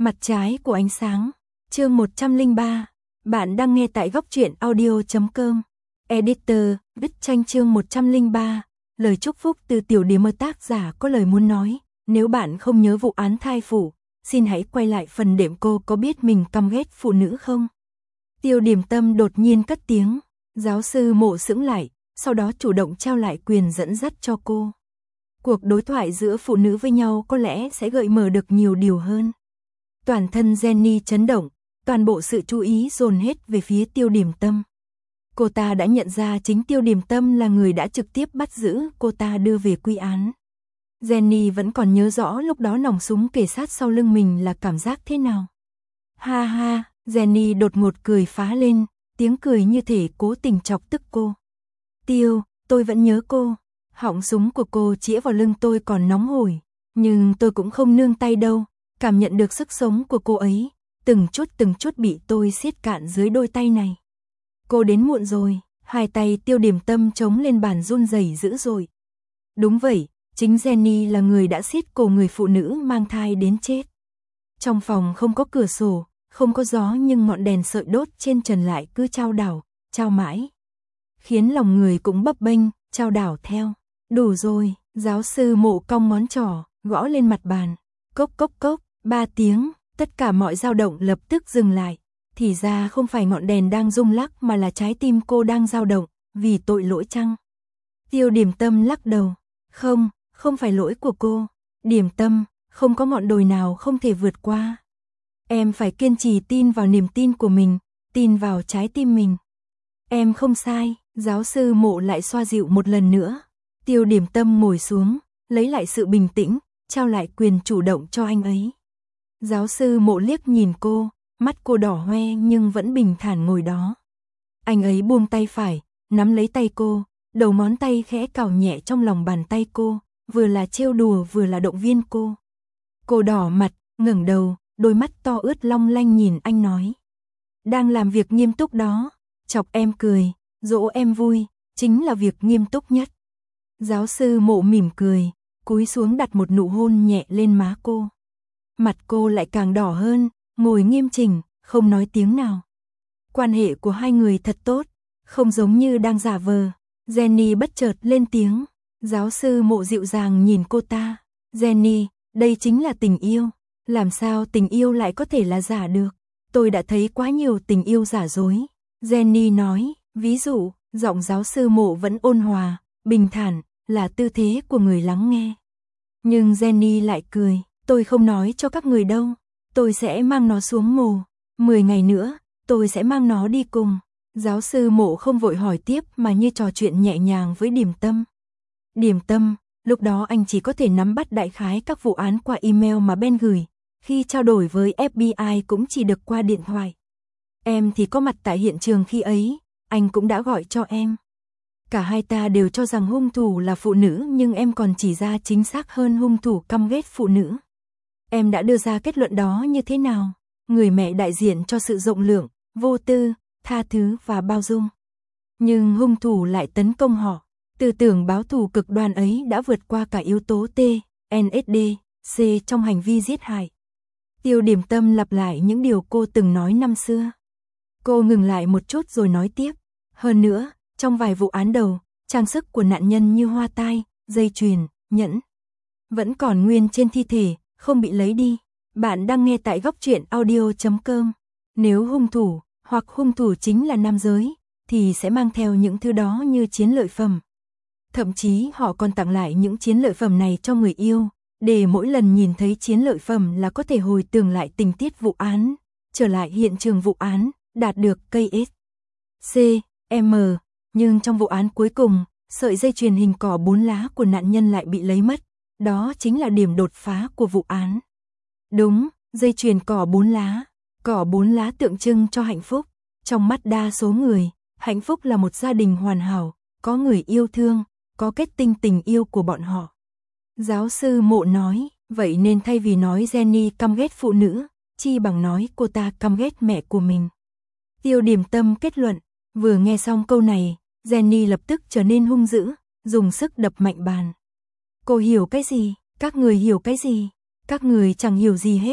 Mặt trái của ánh sáng. Chương 103. Bạn đang nghe tại góc truyện audio.com. Editor, viết tranh chương 103. Lời chúc phúc từ tiểu điểm mơ. Tác giả có lời muốn nói. Nếu bạn không nhớ vụ án thai phụ, xin hãy quay lại phần đệm. Cô có biết mình căm ghét phụ nữ không? Tiêu Điểm Tâm đột nhiên cất tiếng. Giáo sư Mộ sững lại, sau đó chủ động trao lại quyền dẫn dắt cho cô. Cuộc đối thoại giữa phụ nữ với nhau có lẽ sẽ gợi mở được nhiều điều hơn. Toàn thân Jenny chấn động, toàn bộ sự chú ý dồn hết về phía Tiêu Điểm Tâm. Cô ta đã nhận ra chính Tiêu Điểm Tâm là người đã trực tiếp bắt giữ cô ta đưa về quy án. Jenny vẫn còn nhớ rõ lúc đó nòng súng kề sát sau lưng mình là cảm giác thế nào. Ha ha, Jenny đột ngột cười phá lên, tiếng cười như thể cố tình chọc tức cô. Tiêu, tôi vẫn nhớ cô. Họng súng của cô chĩa vào lưng tôi còn nóng hổi, nhưng tôi cũng không nương tay đâu, cảm nhận được sức sống của cô ấy, từng chút bị tôi siết cạn dưới đôi tay này. Cô đến muộn rồi, hai tay Tiêu Điểm Tâm chống lên bàn run rẩy dữ dội. Đúng vậy, chính Jenny là người đã siết cổ người phụ nữ mang thai đến chết. Trong phòng không có cửa sổ, không có gió nhưng ngọn đèn sợi đốt trên trần lại cứ chao đảo, chao mãi. Khiến lòng người cũng bấp bênh, chao đảo theo. Đủ rồi, giáo sư Mộ cong ngón trỏ, gõ lên mặt bàn. Cốc cốc cốc, 3 tiếng, tất cả mọi dao động lập tức dừng lại. Thì ra không phải ngọn đèn đang rung lắc mà là trái tim cô đang dao động, vì tội lỗi chăng? Tiêu Điểm Tâm lắc đầu. Không phải lỗi của cô. Điểm Tâm, không có ngọn đồi nào không thể vượt qua. Em phải kiên trì tin vào niềm tin của mình, tin vào trái tim mình. Em không sai, giáo sư Mộ lại xoa dịu một lần nữa. Tiêu Điểm Tâm ngồi xuống, lấy lại sự bình tĩnh, trao lại quyền chủ động cho anh ấy. Giáo sư Mộ liếc nhìn cô, mắt cô đỏ hoe nhưng vẫn bình thản ngồi đó. Anh ấy buông tay phải, nắm lấy tay cô, đầu ngón tay khẽ cào nhẹ trong lòng bàn tay cô, vừa là trêu đùa vừa là động viên cô. Cô đỏ mặt, ngẩng đầu, đôi mắt to ướt long lanh nhìn anh nói. Đang làm việc nghiêm túc đó, chọc em cười, dỗ em vui, chính là việc nghiêm túc nhất. Giáo sư Mộ mỉm cười, cúi xuống đặt một nụ hôn nhẹ lên má cô. Mặt cô lại càng đỏ hơn, ngồi nghiêm chỉnh, không nói tiếng nào. Quan hệ của hai người thật tốt, không giống như đang giả vờ. Jenny bất chợt lên tiếng. Giáo sư Mộ dịu dàng nhìn cô ta. Jenny, đây chính là tình yêu. Làm sao tình yêu lại có thể là giả được? Tôi đã thấy quá nhiều tình yêu giả dối. Jenny nói, ví dụ, giọng giáo sư Mộ vẫn ôn hòa, bình thản, là tư thế của người lắng nghe. Nhưng Jenny lại cười, tôi không nói cho các người đâu. Tôi sẽ mang nó xuống mồ. 10 ngày nữa, tôi sẽ mang nó đi cùng. Giáo sư Mộ không vội hỏi tiếp mà như trò chuyện nhẹ nhàng với Điểm Tâm. Điểm Tâm, lúc đó anh chỉ có thể nắm bắt đại khái các vụ án qua email mà Ben gửi. Khi trao đổi với FBI cũng chỉ được qua điện thoại. Em thì có mặt tại hiện trường khi ấy, anh cũng đã gọi cho em. Cả hai ta đều cho rằng hung thủ là phụ nữ nhưng em còn chỉ ra chính xác hơn hung thủ căm ghét phụ nữ. Em đã đưa ra kết luận đó như thế nào? Người mẹ đại diện cho sự rộng lượng, vô tư, tha thứ và bao dung. Nhưng hung thủ lại tấn công họ. Tư tưởng báo thù cực đoan ấy đã vượt qua cả yếu tố T, NSD, C trong hành vi giết hại. Tiêu Điểm Tâm lặp lại những điều cô từng nói năm xưa. Cô ngừng lại một chút rồi nói tiếp. Hơn nữa, trong vài vụ án đầu, trang sức của nạn nhân như hoa tai, dây chuyền, nhẫn vẫn còn nguyên trên thi thể, không bị lấy đi. Bạn đang nghe tại góc truyện audio.com. Nếu hung thủ, hoặc hung thủ chính là nam giới, thì sẽ mang theo những thứ đó như chiến lợi phẩm. Thậm chí họ còn tặng lại những chiến lợi phẩm này cho người yêu, để mỗi lần nhìn thấy chiến lợi phẩm là có thể hồi tưởng lại tình tiết vụ án, trở lại hiện trường vụ án, đạt được KS, C, M. Nhưng trong vụ án cuối cùng, sợi dây chuyền hình cỏ 4 lá của nạn nhân lại bị lấy mất. Đó chính là điểm đột phá của vụ án. Đúng, dây chuyền cỏ 4 lá. Cỏ 4 lá tượng trưng cho hạnh phúc. Trong mắt đa số người, hạnh phúc là một gia đình hoàn hảo, có người yêu thương, có kết tinh tình yêu của bọn họ. Giáo sư Mộ nói, vậy nên thay vì nói Jenny căm ghét phụ nữ, chi bằng nói cô ta căm ghét mẹ của mình. Tiêu Điểm Tâm kết luận, vừa nghe xong câu này, Jenny lập tức trở nên hung dữ, dùng sức đập mạnh bàn. Cô hiểu cái gì? Các người hiểu cái gì? Các người chẳng hiểu gì hết.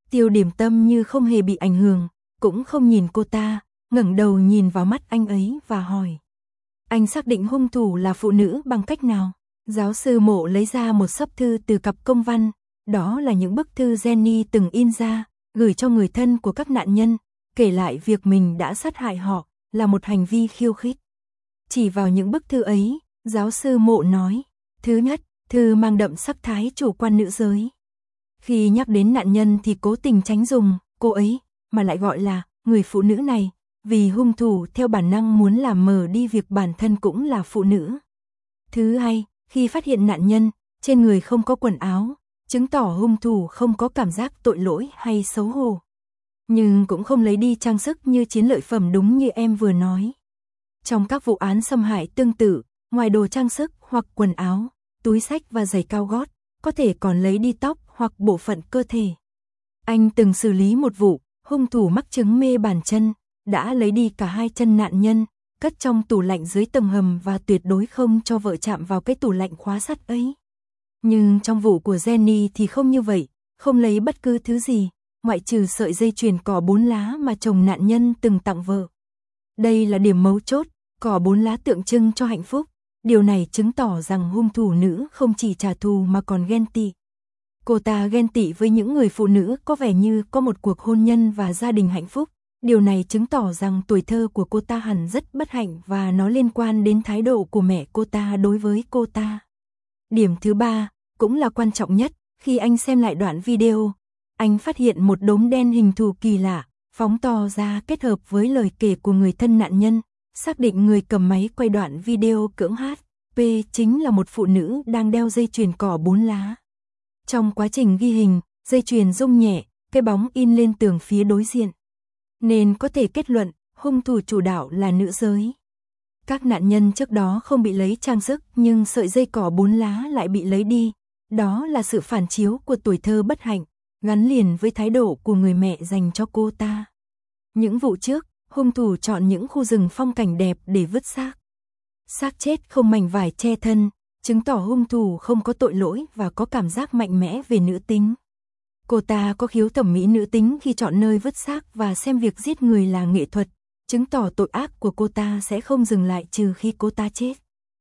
Tiêu Điểm Tâm như không hề bị ảnh hưởng, cũng không nhìn cô ta, ngẩng đầu nhìn vào mắt anh ấy và hỏi. Anh xác định hung thủ là phụ nữ bằng cách nào? Giáo sư Mộ lấy ra một xấp thư từ cặp công văn, đó là những bức thư Jenny từng in ra, gửi cho người thân của các nạn nhân, kể lại việc mình đã sát hại họ, là một hành vi khiêu khích. Chỉ vào những bức thư ấy, giáo sư Mộ nói, thứ nhất, thư mang đậm sắc thái chủ quan nữ giới. Khi nhắc đến nạn nhân thì cố tình tránh dùng cô ấy, mà lại gọi là người phụ nữ này, vì hung thủ theo bản năng muốn làm mờ đi việc bản thân cũng là phụ nữ. Thứ hai, khi phát hiện nạn nhân, trên người không có quần áo, chứng tỏ hung thủ không có cảm giác tội lỗi hay xấu hổ. Nhưng cũng không lấy đi trang sức như chiến lợi phẩm đúng như em vừa nói. Trong các vụ án xâm hại tương tự, ngoài đồ trang sức hoặc quần áo, túi xách và giày cao gót, có thể còn lấy đi tóc hoặc bộ phận cơ thể. Anh từng xử lý một vụ, hung thủ mắc chứng mê bàn chân, đã lấy đi cả hai chân nạn nhân, cất trong tủ lạnh dưới tầng hầm và tuyệt đối không cho vợ chạm vào cái tủ lạnh khóa sắt ấy. Nhưng trong vụ của Jenny thì không như vậy, không lấy bất cứ thứ gì, ngoại trừ sợi dây chuyền cỏ 4 lá mà chồng nạn nhân từng tặng vợ. Đây là điểm mấu chốt, cỏ 4 lá tượng trưng cho hạnh phúc. Điều này chứng tỏ rằng hung thủ nữ không chỉ trả thù mà còn ghen tị. Cô ta ghen tị với những người phụ nữ có vẻ như có một cuộc hôn nhân và gia đình hạnh phúc. Điều này chứng tỏ rằng tuổi thơ của cô ta hẳn rất bất hạnh và nó liên quan đến thái độ của mẹ cô ta đối với cô ta. Điểm thứ ba, cũng là quan trọng nhất, khi anh xem lại đoạn video, anh phát hiện một đốm đen hình thù kỳ lạ, phóng to ra kết hợp với lời kể của người thân nạn nhân, xác định người cầm máy quay đoạn video cưỡng HP chính là một phụ nữ đang đeo dây chuyền cỏ 4 lá. Trong quá trình ghi hình, dây chuyền rung nhẹ, cái bóng in lên tường phía đối diện. Nên có thể kết luận, hung thủ chủ đạo là nữ giới. Các nạn nhân trước đó không bị lấy trang sức nhưng sợi dây cỏ 4 lá lại bị lấy đi. Đó là sự phản chiếu của tuổi thơ bất hạnh, gắn liền với thái độ của người mẹ dành cho cô ta. Những vụ trước, hung thủ chọn những khu rừng phong cảnh đẹp để vứt xác. Xác chết không mảnh vải che thân, chứng tỏ hung thủ không có tội lỗi và có cảm giác mạnh mẽ về nữ tính. Cô ta có khiếu thẩm mỹ nữ tính khi chọn nơi vứt xác và xem việc giết người là nghệ thuật, chứng tỏ tội ác của cô ta sẽ không dừng lại trừ khi cô ta chết.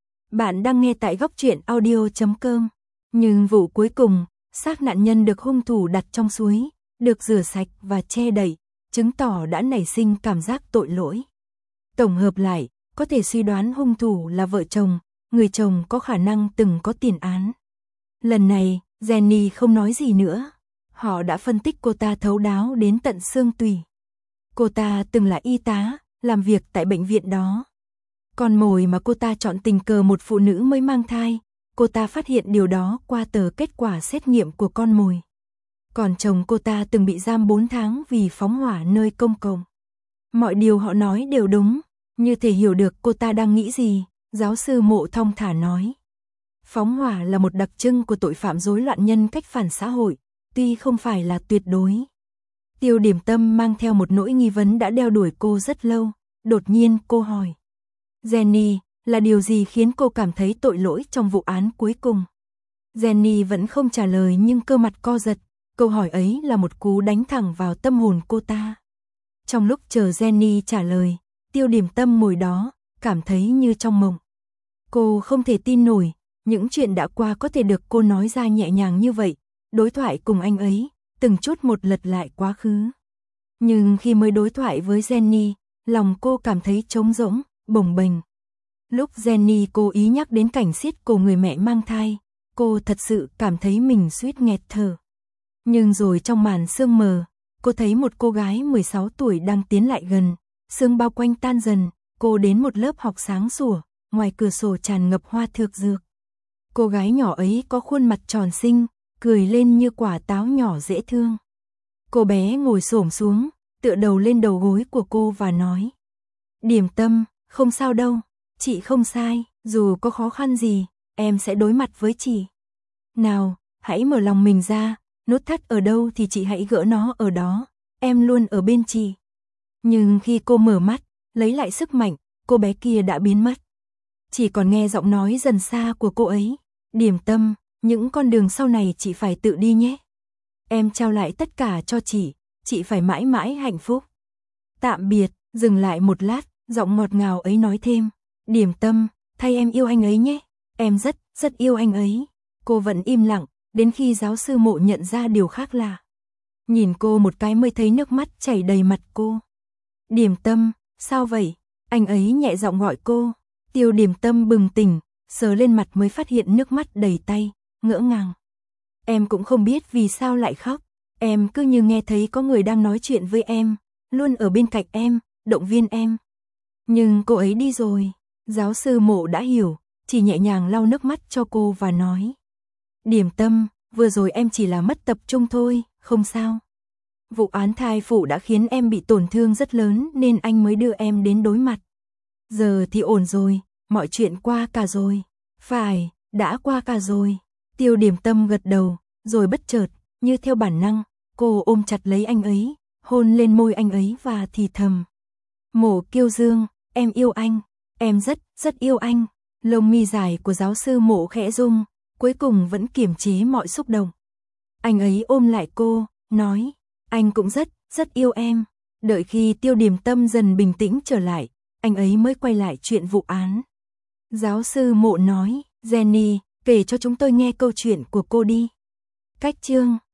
Bạn đang nghe tại góc truyện audio.com. Nhưng vụ cuối cùng, xác nạn nhân được hung thủ đặt trong suối, được rửa sạch và che đậy, chứng tỏ đã nảy sinh cảm giác tội lỗi. Tổng hợp lại, có thể suy đoán hung thủ là vợ chồng, người chồng có khả năng từng có tiền án. Lần này, Jenny không nói gì nữa. Họ đã phân tích cô ta thấu đáo đến tận xương tủy. Cô ta từng là y tá, làm việc tại bệnh viện đó. Con mồi mà cô ta chọn tình cờ một phụ nữ mới mang thai, cô ta phát hiện điều đó qua tờ kết quả xét nghiệm của con mồi. Còn chồng cô ta từng bị giam 4 tháng vì phóng hỏa nơi công cộng. Mọi điều họ nói đều đúng, như thể hiểu được cô ta đang nghĩ gì, giáo sư Mộ thong thả nói. Phóng hỏa là một đặc trưng của tội phạm rối loạn nhân cách phản xã hội, tuy không phải là tuyệt đối. Tiêu Điểm Tâm mang theo một nỗi nghi vấn đã đeo đuổi cô rất lâu, đột nhiên cô hỏi. Jenny, là điều gì khiến cô cảm thấy tội lỗi trong vụ án cuối cùng? Jenny vẫn không trả lời nhưng cơ mặt co giật, câu hỏi ấy là một cú đánh thẳng vào tâm hồn cô ta. Trong lúc chờ Jenny trả lời, Tiêu Điểm Tâm ngồi đó, cảm thấy như trong mộng. Cô không thể tin nổi, những chuyện đã qua có thể được cô nói ra nhẹ nhàng như vậy, đối thoại cùng anh ấy, từng chút một lật lại quá khứ. Nhưng khi mới đối thoại với Jenny, lòng cô cảm thấy trống rỗng, bồng bềnh. Lúc Jenny cố ý nhắc đến cảnh siết cổ người mẹ mang thai, cô thật sự cảm thấy mình suýt nghẹt thở. Nhưng rồi trong màn sương mờ, cô thấy một cô gái 16 tuổi đang tiến lại gần, sương bao quanh tan dần, cô đến một lớp học sáng sủa, ngoài cửa sổ tràn ngập hoa thược dược. Cô gái nhỏ ấy có khuôn mặt tròn xinh, cười lên như quả táo nhỏ dễ thương. Cô bé ngồi xổm xuống, tựa đầu lên đầu gối của cô và nói. Điểm Tâm, không sao đâu, chị không sai, dù có khó khăn gì, em sẽ đối mặt với chị. Nào, hãy mở lòng mình ra, nút thắt ở đâu thì chị hãy gỡ nó ở đó, em luôn ở bên chị. Nhưng khi cô mở mắt, lấy lại sức mạnh, cô bé kia đã biến mất. Chỉ còn nghe giọng nói dần xa của cô ấy. Điểm Tâm, những con đường sau này chị phải tự đi nhé. Em trao lại tất cả cho chị phải mãi mãi hạnh phúc. Tạm biệt, dừng lại một lát, giọng ngọt ngào ấy nói thêm, Điểm Tâm, thay em yêu anh ấy nhé, em rất yêu anh ấy. Cô vẫn im lặng, đến khi giáo sư Mộ nhận ra điều khác lạ. Nhìn cô một cái mới thấy nước mắt chảy đầy mặt cô. Điểm Tâm, sao vậy? Anh ấy nhẹ giọng gọi cô. Tiêu Điểm Tâm bừng tỉnh, sờ lên mặt mới phát hiện nước mắt đầy tay, ngỡ ngàng. Em cũng không biết vì sao lại khóc, em cứ như nghe thấy có người đang nói chuyện với em, luôn ở bên cạnh em, động viên em. Nhưng cô ấy đi rồi. Giáo sư Mộ đã hiểu, chỉ nhẹ nhàng lau nước mắt cho cô và nói. Điểm Tâm, vừa rồi em chỉ là mất tập trung thôi, không sao. Vụ án thai phụ đã khiến em bị tổn thương rất lớn nên anh mới đưa em đến đối mặt. Giờ thì ổn rồi, mọi chuyện qua cả rồi. Phải, đã qua cả rồi. Tiêu Điểm Tâm gật đầu, rồi bất chợt, như theo bản năng, cô ôm chặt lấy anh ấy, hôn lên môi anh ấy và thì thầm. Mộ Kiêu Dương, em yêu anh, em rất yêu anh. Lông mi dài của giáo sư Mộ khẽ rung, cuối cùng vẫn kiềm chế mọi xúc động. Anh ấy ôm lại cô, nói, anh cũng rất yêu em. Đợi khi Tiêu Điểm Tâm dần bình tĩnh trở lại, anh ấy mới quay lại chuyện vụ án. Giáo sư Mộ nói, Jenny, kể cho chúng tôi nghe câu chuyện của cô đi. Cách chương